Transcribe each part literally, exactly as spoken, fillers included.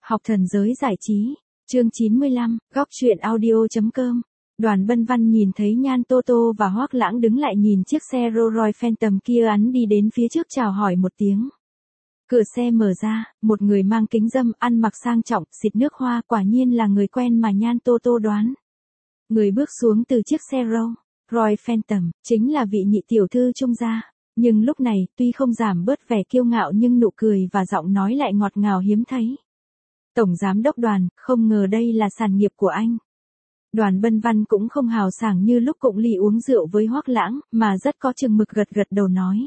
Học thần giới giải trí, chương chín mươi lăm, góc truyện audio.com. Đoàn Bân Văn nhìn thấy Nhan Tô Tô và Hoắc Lãng đứng lại nhìn chiếc xe Rolls Royce Phantom kia, hắn đi đến phía trước chào hỏi một tiếng. Cửa xe mở ra, một người mang kính râm, ăn mặc sang trọng, xịt nước hoa, quả nhiên là người quen mà Nhan Tô Tô đoán. Người bước xuống từ chiếc xe Rolls Royce Phantom, chính là vị nhị tiểu thư Trung gia. Nhưng lúc này, tuy không giảm bớt vẻ kiêu ngạo nhưng nụ cười và giọng nói lại ngọt ngào hiếm thấy. Tổng giám đốc Đoàn, không ngờ đây là sản nghiệp của anh. Đoàn Bân Văn cũng không hào sảng như lúc cụng ly uống rượu với Hoắc Lãng, mà rất có chừng mực gật gật đầu nói.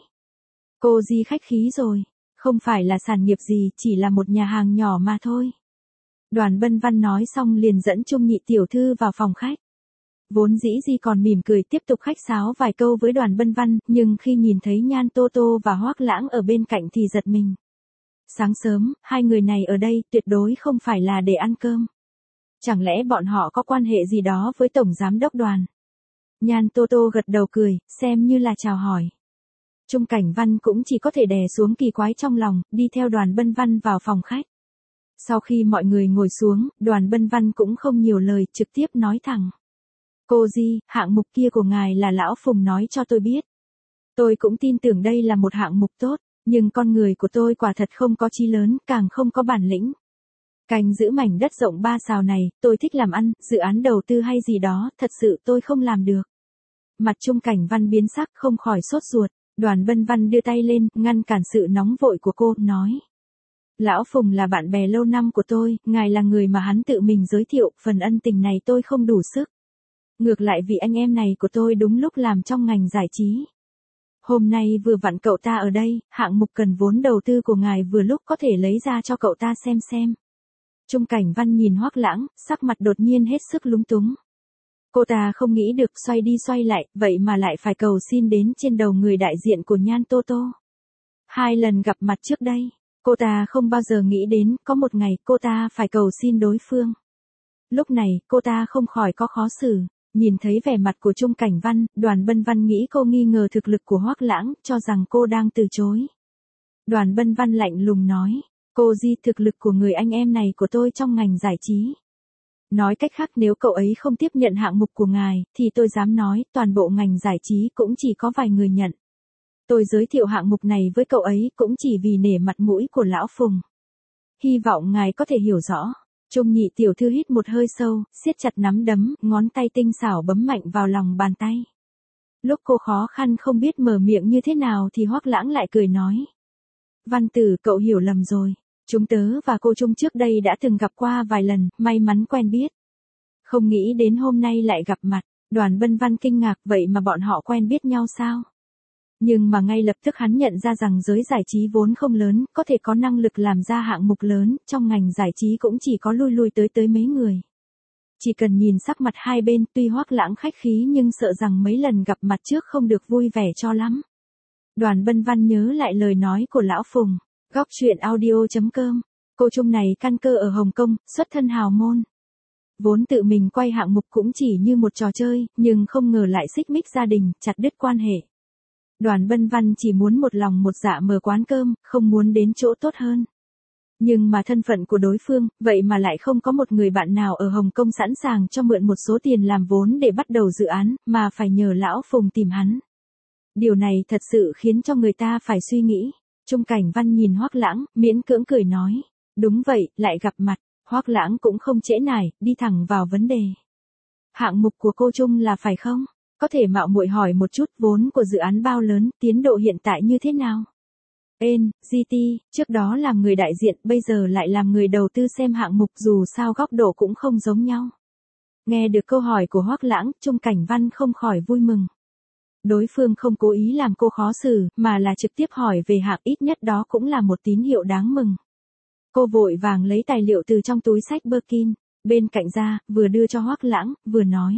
Cô Di khách khí rồi, không phải là sản nghiệp gì, chỉ là một nhà hàng nhỏ mà thôi. Đoàn Bân Văn nói xong liền dẫn Trung nhị tiểu thư vào phòng khách. Vốn dĩ Di còn mỉm cười tiếp tục khách sáo vài câu với Đoàn Bân Văn, nhưng khi nhìn thấy Nhan Tô Tô và Hoắc Lãng ở bên cạnh thì giật mình. Sáng sớm, hai người này ở đây tuyệt đối không phải là để ăn cơm. Chẳng lẽ bọn họ có quan hệ gì đó với Tổng Giám đốc Đoàn? Nhan Tô Tô gật đầu cười, xem như là chào hỏi. Trung Cảnh Văn cũng chỉ có thể đè xuống kỳ quái trong lòng, đi theo Đoàn Bân Văn vào phòng khách. Sau khi mọi người ngồi xuống, Đoàn Bân Văn cũng không nhiều lời, trực tiếp nói thẳng. Cô Di, hạng mục kia của ngài là Lão Phùng nói cho tôi biết. Tôi cũng tin tưởng đây là một hạng mục tốt, nhưng con người của tôi quả thật không có chí lớn, càng không có bản lĩnh. Canh giữ mảnh đất rộng ba sào này, tôi thích làm ăn, dự án đầu tư hay gì đó, thật sự tôi không làm được. Mặt Trung Cảnh Văn biến sắc, không khỏi sốt ruột. Đoàn Bân Văn đưa tay lên, ngăn cản sự nóng vội của cô, nói. Lão Phùng là bạn bè lâu năm của tôi, ngài là người mà hắn tự mình giới thiệu, phần ân tình này tôi không đủ sức. Ngược lại vị anh em này của tôi đúng lúc làm trong ngành giải trí. Hôm nay vừa vặn cậu ta ở đây, hạng mục cần vốn đầu tư của ngài vừa lúc có thể lấy ra cho cậu ta xem xem. Trung Cảnh Văn nhìn Hoắc Lãng, sắc mặt đột nhiên hết sức lúng túng. Cô ta không nghĩ được, xoay đi xoay lại, vậy mà lại phải cầu xin đến trên đầu người đại diện của Nhan Tô Tô. Hai lần gặp mặt trước đây, cô ta không bao giờ nghĩ đến, có một ngày cô ta phải cầu xin đối phương. Lúc này, cô ta không khỏi có khó xử. Nhìn thấy vẻ mặt của Trung Cảnh Văn, Đoàn Bân Văn nghĩ cô nghi ngờ thực lực của Hoắc Lãng, cho rằng cô đang từ chối. Đoàn Bân Văn lạnh lùng nói, cô Di, thực lực của người anh em này của tôi trong ngành giải trí. Nói cách khác, nếu cậu ấy không tiếp nhận hạng mục của ngài, thì tôi dám nói, toàn bộ ngành giải trí cũng chỉ có vài người nhận. Tôi giới thiệu hạng mục này với cậu ấy cũng chỉ vì nể mặt mũi của Lão Phùng. Hy vọng ngài có thể hiểu rõ. Trung nhị tiểu thư hít một hơi sâu, siết chặt nắm đấm, ngón tay tinh xảo bấm mạnh vào lòng bàn tay. Lúc cô khó khăn không biết mở miệng như thế nào thì Hoắc Lãng lại cười nói. Văn tử, cậu hiểu lầm rồi. Chúng tớ và cô Trung trước đây đã từng gặp qua vài lần, may mắn quen biết. Không nghĩ đến hôm nay lại gặp mặt. Đoàn Bân Văn kinh ngạc, vậy mà bọn họ quen biết nhau sao? Nhưng mà ngay lập tức hắn nhận ra rằng giới giải trí vốn không lớn, có thể có năng lực làm ra hạng mục lớn, trong ngành giải trí cũng chỉ có lui lui tới tới mấy người. Chỉ cần nhìn sắc mặt hai bên, tuy Hoắc Lãng khách khí nhưng sợ rằng mấy lần gặp mặt trước không được vui vẻ cho lắm. Đoàn Bân Văn nhớ lại lời nói của Lão Phùng, góc truyện audio.com, cô Trung này căn cơ ở Hồng Kông, xuất thân hào môn. Vốn tự mình quay hạng mục cũng chỉ như một trò chơi, nhưng không ngờ lại xích mích gia đình, chặt đứt quan hệ. Đoàn Bân Văn chỉ muốn một lòng một dạ mở quán cơm, không muốn đến chỗ tốt hơn. Nhưng mà thân phận của đối phương, vậy mà lại không có một người bạn nào ở Hồng Kông sẵn sàng cho mượn một số tiền làm vốn để bắt đầu dự án, mà phải nhờ Lão Phùng tìm hắn. Điều này thật sự khiến cho người ta phải suy nghĩ. Trung Cảnh Văn nhìn Hoắc Lãng, miễn cưỡng cười nói. Đúng vậy, lại gặp mặt. Hoắc Lãng cũng không trễ nải, đi thẳng vào vấn đề. Hạng mục của cô Trung là phải không? Có thể mạo muội hỏi một chút, vốn của dự án bao lớn, tiến độ hiện tại như thế nào? En, giê tê, trước đó làm người đại diện, bây giờ lại làm người đầu tư xem hạng mục, dù sao góc độ cũng không giống nhau. Nghe được câu hỏi của Hoắc Lãng, Trung Cảnh Văn không khỏi vui mừng. Đối phương không cố ý làm cô khó xử, mà là trực tiếp hỏi về hạng, ít nhất đó cũng là một tín hiệu đáng mừng. Cô vội vàng lấy tài liệu từ trong túi sách Birkin, bên cạnh ra, vừa đưa cho Hoắc Lãng, vừa nói.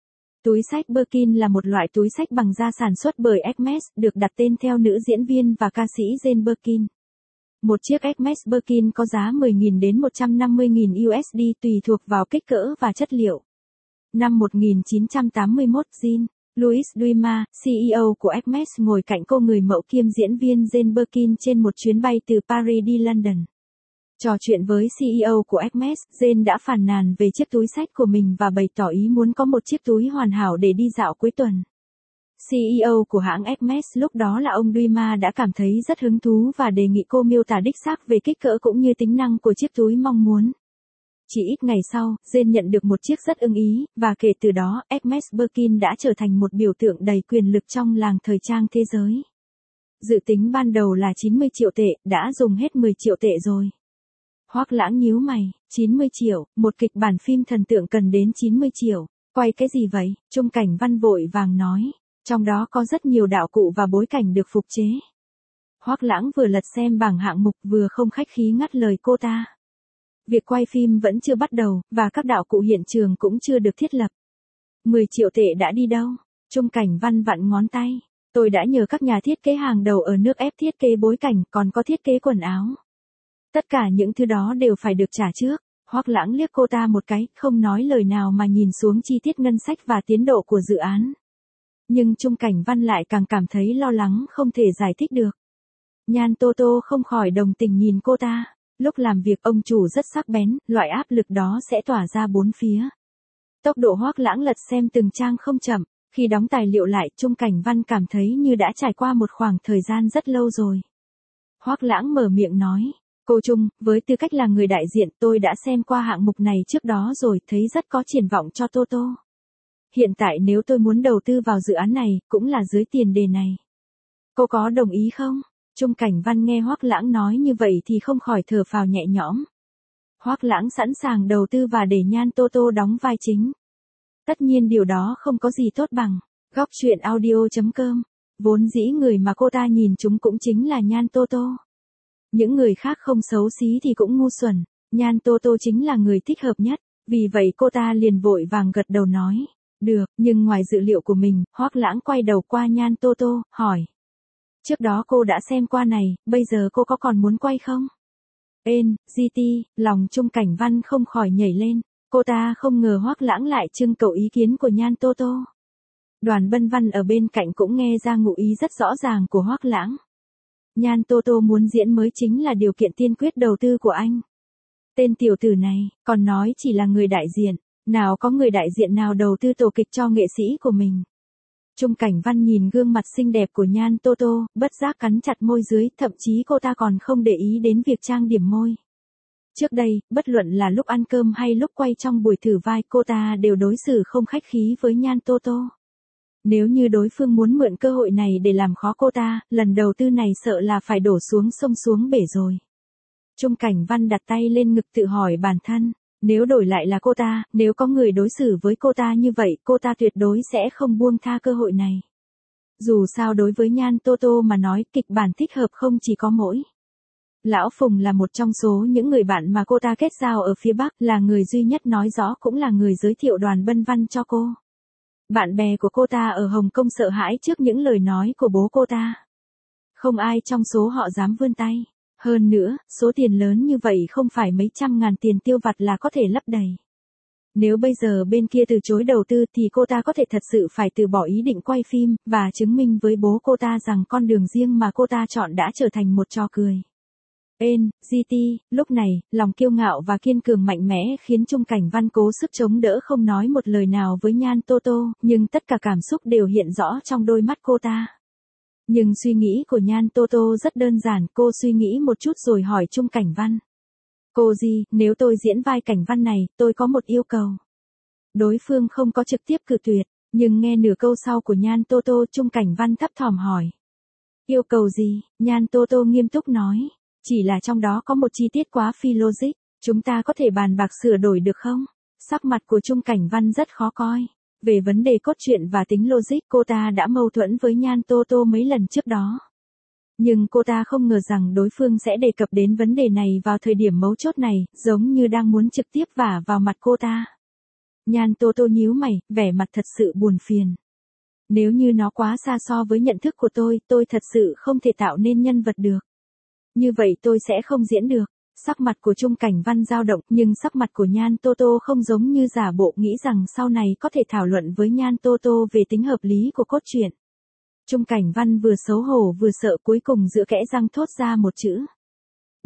Túi sách Birkin là một loại túi sách bằng da sản xuất bởi Hermes, được đặt tên theo nữ diễn viên và ca sĩ Jane Birkin. Một chiếc Hermes Birkin có giá mười nghìn đến một trăm năm mươi nghìn u ét đê tùy thuộc vào kích cỡ và chất liệu. Năm một nghìn chín trăm tám mươi mốt, Jean Louis Dumas, xê e ô của Hermes ngồi cạnh cô người mẫu kiêm diễn viên Jane Birkin trên một chuyến bay từ Paris đi London. Trò chuyện với xê e ô của Hermes, Jane đã phàn nàn về chiếc túi xách của mình và bày tỏ ý muốn có một chiếc túi hoàn hảo để đi dạo cuối tuần. xê e ô của hãng Hermes lúc đó là ông Dumas đã cảm thấy rất hứng thú và đề nghị cô miêu tả đích xác về kích cỡ cũng như tính năng của chiếc túi mong muốn. Chỉ ít ngày sau, Jane nhận được một chiếc rất ưng ý, và kể từ đó, Hermes Birkin đã trở thành một biểu tượng đầy quyền lực trong làng thời trang thế giới. Dự tính ban đầu là chín mươi triệu tệ, đã dùng hết mười triệu tệ rồi. Hoắc Lãng nhíu mày, chín mươi triệu, một kịch bản phim thần tượng cần đến chín mươi triệu, quay cái gì vậy? Chung Cảnh Văn vội vàng nói, trong đó có rất nhiều đạo cụ và bối cảnh được phục chế. Hoắc Lãng vừa lật xem bảng hạng mục vừa không khách khí ngắt lời cô ta. Việc quay phim vẫn chưa bắt đầu, và các đạo cụ hiện trường cũng chưa được thiết lập. mười triệu tệ đã đi đâu? Chung Cảnh Văn vặn ngón tay. Tôi đã nhờ các nhà thiết kế hàng đầu ở nước ép thiết kế bối cảnh, còn có thiết kế quần áo. Tất cả những thứ đó đều phải được trả trước. Hoắc Lãng liếc cô ta một cái, không nói lời nào mà nhìn xuống chi tiết ngân sách và tiến độ của dự án. Nhưng Chung Cảnh Văn lại càng cảm thấy lo lắng không thể giải thích được. Nhan Tô Tô không khỏi đồng tình nhìn cô ta. Lúc làm việc ông chủ rất sắc bén, loại áp lực đó sẽ tỏa ra bốn phía. Tốc độ Hoắc Lãng lật xem từng trang không chậm. Khi đóng tài liệu lại, Chung Cảnh Văn cảm thấy như đã trải qua một khoảng thời gian rất lâu rồi. Hoắc Lãng mở miệng nói, cô Chung, với tư cách là người đại diện tôi đã xem qua hạng mục này trước đó rồi, thấy rất có triển vọng cho Tô Tô. Hiện tại nếu tôi muốn đầu tư vào dự án này, cũng là dưới tiền đề này. Cô có đồng ý không? Chung Cảnh Văn nghe Hoắc Lãng nói như vậy thì không khỏi thở phào nhẹ nhõm. Hoắc Lãng sẵn sàng đầu tư và để Nhan Tô Tô đóng vai chính. Tất nhiên điều đó không có gì tốt bằng. Góc truyện audio chấm com. Vốn dĩ người mà cô ta nhìn chúng cũng chính là Nhan Tô Tô. Những người khác không xấu xí thì cũng ngu xuẩn. Nhan Tô Tô chính là người thích hợp nhất. Vì vậy cô ta liền vội vàng gật đầu nói. Được, nhưng ngoài dự liệu của mình, Hoắc Lãng quay đầu qua Nhan Tô Tô, hỏi. Trước đó cô đã xem qua này, bây giờ cô có còn muốn quay không? Ên, giê tê, lòng Chung Cảnh Văn không khỏi nhảy lên. Cô ta không ngờ Hoắc Lãng lại trưng cầu ý kiến của Nhan Tô Tô. Đoàn Bân Văn ở bên cạnh cũng nghe ra ngụ ý rất rõ ràng của Hoắc Lãng. Nhan Tô Tô muốn diễn mới chính là điều kiện tiên quyết đầu tư của anh. Tên tiểu tử này, còn nói chỉ là người đại diện, nào có người đại diện nào đầu tư tổ kịch cho nghệ sĩ của mình. Chung Cảnh Văn nhìn gương mặt xinh đẹp của Nhan Tô Tô, bất giác cắn chặt môi dưới, thậm chí cô ta còn không để ý đến việc trang điểm môi. Trước đây, bất luận là lúc ăn cơm hay lúc quay trong buổi thử vai, cô ta đều đối xử không khách khí với Nhan Tô Tô. Nếu như đối phương muốn mượn cơ hội này để làm khó cô ta, lần đầu tư này sợ là phải đổ xuống sông xuống bể rồi. Chung Cảnh Văn đặt tay lên ngực tự hỏi bản thân, nếu đổi lại là cô ta, nếu có người đối xử với cô ta như vậy, cô ta tuyệt đối sẽ không buông tha cơ hội này. Dù sao đối với Nhan Tô Tô mà nói, kịch bản thích hợp không chỉ có mỗi. Lão Phùng là một trong số những người bạn mà cô ta kết giao ở phía Bắc, là người duy nhất nói rõ cũng là người giới thiệu Đoàn Bân Văn cho cô. Bạn bè của cô ta ở Hồng Kông sợ hãi trước những lời nói của bố cô ta. Không ai trong số họ dám vươn tay. Hơn nữa, số tiền lớn như vậy không phải mấy trăm ngàn tiền tiêu vặt là có thể lấp đầy. Nếu bây giờ bên kia từ chối đầu tư thì cô ta có thể thật sự phải từ bỏ ý định quay phim, và chứng minh với bố cô ta rằng con đường riêng mà cô ta chọn đã trở thành một trò cười. Ên, giê tê, lúc này, lòng kiêu ngạo và kiên cường mạnh mẽ khiến Chung Cảnh Văn cố sức chống đỡ không nói một lời nào với Nhan Tô Tô, nhưng tất cả cảm xúc đều hiện rõ trong đôi mắt cô ta. Nhưng suy nghĩ của Nhan Tô Tô rất đơn giản, cô suy nghĩ một chút rồi hỏi Chung Cảnh Văn. Cô gì, nếu tôi diễn vai Cảnh Văn này, tôi có một yêu cầu. Đối phương không có trực tiếp cự tuyệt, nhưng nghe nửa câu sau của Nhan Tô Tô, Chung Cảnh Văn thấp thỏm hỏi. Yêu cầu gì? Nhan Tô Tô nghiêm túc nói. Chỉ là trong đó có một chi tiết quá phi logic, chúng ta có thể bàn bạc sửa đổi được không? Sắc mặt của Chung Cảnh Văn rất khó coi. Về vấn đề cốt truyện và tính logic, cô ta đã mâu thuẫn với Nhan Tô Tô mấy lần trước đó. Nhưng cô ta không ngờ rằng đối phương sẽ đề cập đến vấn đề này vào thời điểm mấu chốt này, giống như đang muốn trực tiếp vả vào mặt cô ta. Nhan Tô Tô nhíu mày, vẻ mặt thật sự buồn phiền. Nếu như nó quá xa so với nhận thức của tôi, tôi thật sự không thể tạo nên nhân vật được. Như vậy tôi sẽ không diễn được. Sắc mặt của Chung Cảnh Văn dao động, nhưng sắc mặt của Nhan Tô Tô không giống như giả bộ, nghĩ rằng sau này có thể thảo luận với Nhan Tô Tô về tính hợp lý của cốt truyện. Chung Cảnh Văn vừa xấu hổ vừa sợ, cuối cùng giữa kẽ răng thốt ra một chữ.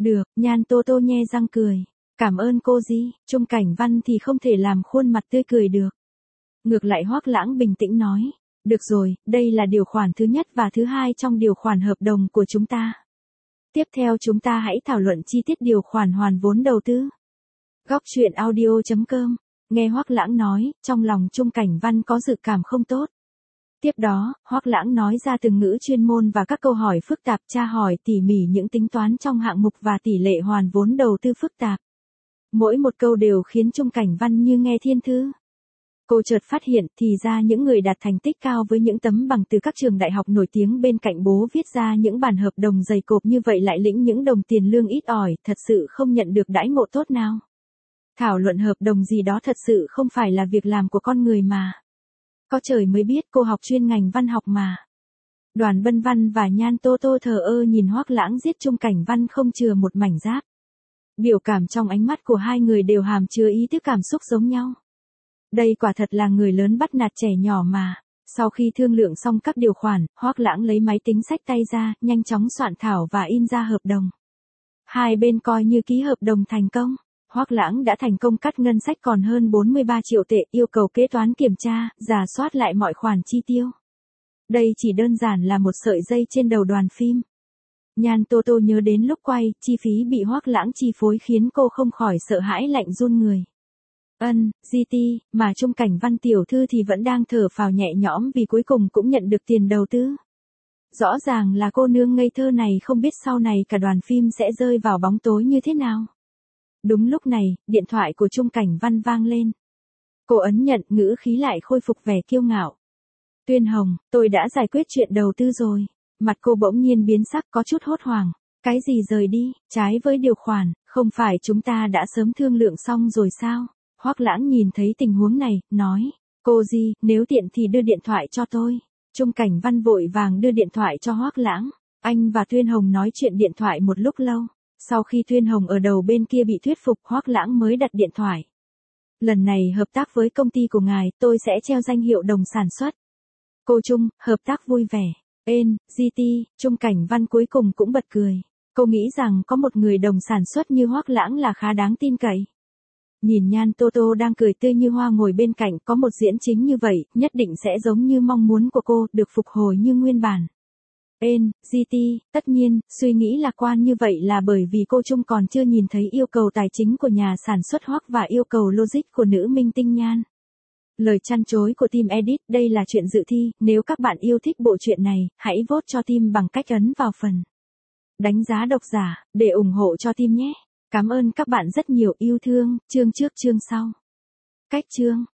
Được, Nhan Tô Tô nhe răng cười. Cảm ơn cô Di, Chung Cảnh Văn thì không thể làm khuôn mặt tươi cười được. Ngược lại Hoắc Lãng bình tĩnh nói. Được rồi, đây là điều khoản thứ nhất và thứ hai trong điều khoản hợp đồng của chúng ta. Tiếp theo chúng ta hãy thảo luận chi tiết điều khoản hoàn vốn đầu tư. Góc truyện audio chấm com. Nghe Hoắc Lãng nói, trong lòng Chung Cảnh Văn có dự cảm không tốt. Tiếp đó, Hoắc Lãng nói ra từng ngữ chuyên môn và các câu hỏi phức tạp, tra hỏi tỉ mỉ những tính toán trong hạng mục và tỷ lệ hoàn vốn đầu tư phức tạp. Mỗi một câu đều khiến Chung Cảnh Văn như nghe thiên thư. Cô chợt phát hiện thì ra những người đạt thành tích cao với những tấm bằng từ các trường đại học nổi tiếng bên cạnh bố viết ra những bản hợp đồng dày cộp như vậy lại lĩnh những đồng tiền lương ít ỏi, thật sự không nhận được đãi ngộ tốt nào. Thảo luận hợp đồng gì đó thật sự không phải là việc làm của con người mà. Có trời mới biết cô học chuyên ngành văn học mà. Đoàn Bân Văn và Nhan Tô Tô thờ ơ nhìn Hoắc Lãng giết Chung Cảnh Văn không chừa một mảnh giáp. Biểu cảm trong ánh mắt của hai người đều hàm chứa ý thức cảm xúc giống nhau. Đây quả thật là người lớn bắt nạt trẻ nhỏ mà. Sau khi thương lượng xong các điều khoản, Hoắc Lãng lấy máy tính xách tay ra, nhanh chóng soạn thảo và in ra hợp đồng. Hai bên coi như ký hợp đồng thành công. Hoắc Lãng đã thành công cắt ngân sách còn hơn bốn mươi ba triệu tệ, yêu cầu kế toán kiểm tra, rà soát lại mọi khoản chi tiêu. Đây chỉ đơn giản là một sợi dây trên đầu đoàn phim. Nhan Tô Tô nhớ đến lúc quay, chi phí bị Hoắc Lãng chi phối khiến cô không khỏi sợ hãi lạnh run người. Ân, giê tê, mà Chung Cảnh Văn tiểu thư thì vẫn đang thở phào nhẹ nhõm vì cuối cùng cũng nhận được tiền đầu tư. Rõ ràng là cô nương ngây thơ này không biết sau này cả đoàn phim sẽ rơi vào bóng tối như thế nào. Đúng lúc này, điện thoại của Chung Cảnh Văn vang lên. Cô ấn nhận, ngữ khí lại khôi phục vẻ kiêu ngạo. Tuyên Hồng, tôi đã giải quyết chuyện đầu tư rồi. Mặt cô bỗng nhiên biến sắc, có chút hốt hoảng. Cái gì rời đi, trái với điều khoản, không phải chúng ta đã sớm thương lượng xong rồi sao? Hoắc Lãng nhìn thấy tình huống này, nói. Cô Di, nếu tiện thì đưa điện thoại cho tôi. Chung Cảnh Văn vội vàng đưa điện thoại cho Hoắc Lãng. Anh và Tuyên Hồng nói chuyện điện thoại một lúc lâu. Sau khi Tuyên Hồng ở đầu bên kia bị thuyết phục, Hoắc Lãng mới đặt điện thoại. Lần này hợp tác với công ty của ngài, tôi sẽ treo danh hiệu đồng sản xuất. Cô Chung, hợp tác vui vẻ. Ên, giê tê, Chung Cảnh Văn cuối cùng cũng bật cười. Cô nghĩ rằng có một người đồng sản xuất như Hoắc Lãng là khá đáng tin cậy. Nhìn Nhan Tô Tô đang cười tươi như hoa ngồi bên cạnh, có một diễn chính như vậy, nhất định sẽ giống như mong muốn của cô, được phục hồi như nguyên bản. Ên, giê tê, tất nhiên, suy nghĩ lạc quan như vậy là bởi vì cô Chung còn chưa nhìn thấy yêu cầu tài chính của nhà sản xuất Hoắc và yêu cầu logic của nữ minh tinh Nhan. Lời chăn chối của team edit, đây là chuyện dự thi, nếu các bạn yêu thích bộ truyện này, hãy vote cho team bằng cách ấn vào phần đánh giá độc giả, để ủng hộ cho team nhé. Cảm ơn các bạn rất nhiều, yêu thương, chương trước chương sau. Cách chương